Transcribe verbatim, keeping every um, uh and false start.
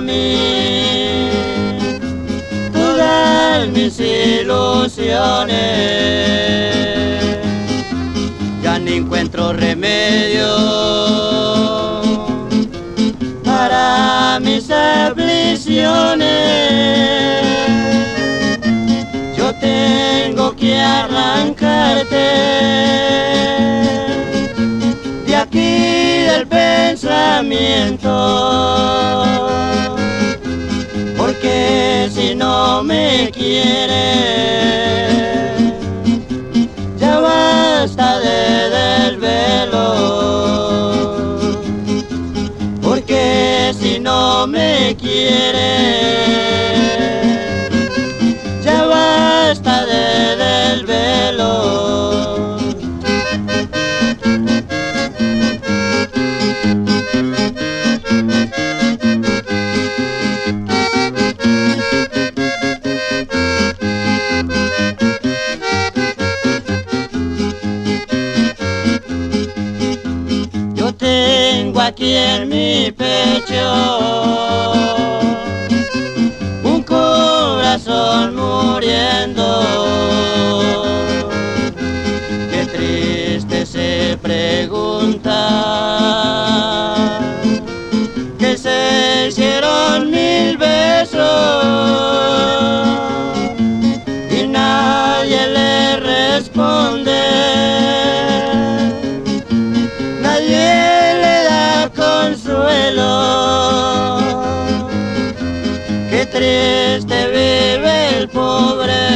mí todas mis ilusiones. Ya no encuentro remedio para mis aflicciones. Yo tengo que arrancarte de aquí del pensamiento, porque si no me quieres, ya basta de desvelo, porque si no me quieres, ya basta de desvelo. Yo tengo aquí en mi pecho un corazón muriendo, qué triste se pregunta, que se hicieron mil besos y nadie le responde, nadie le da consuelo. Qué triste vive el pobre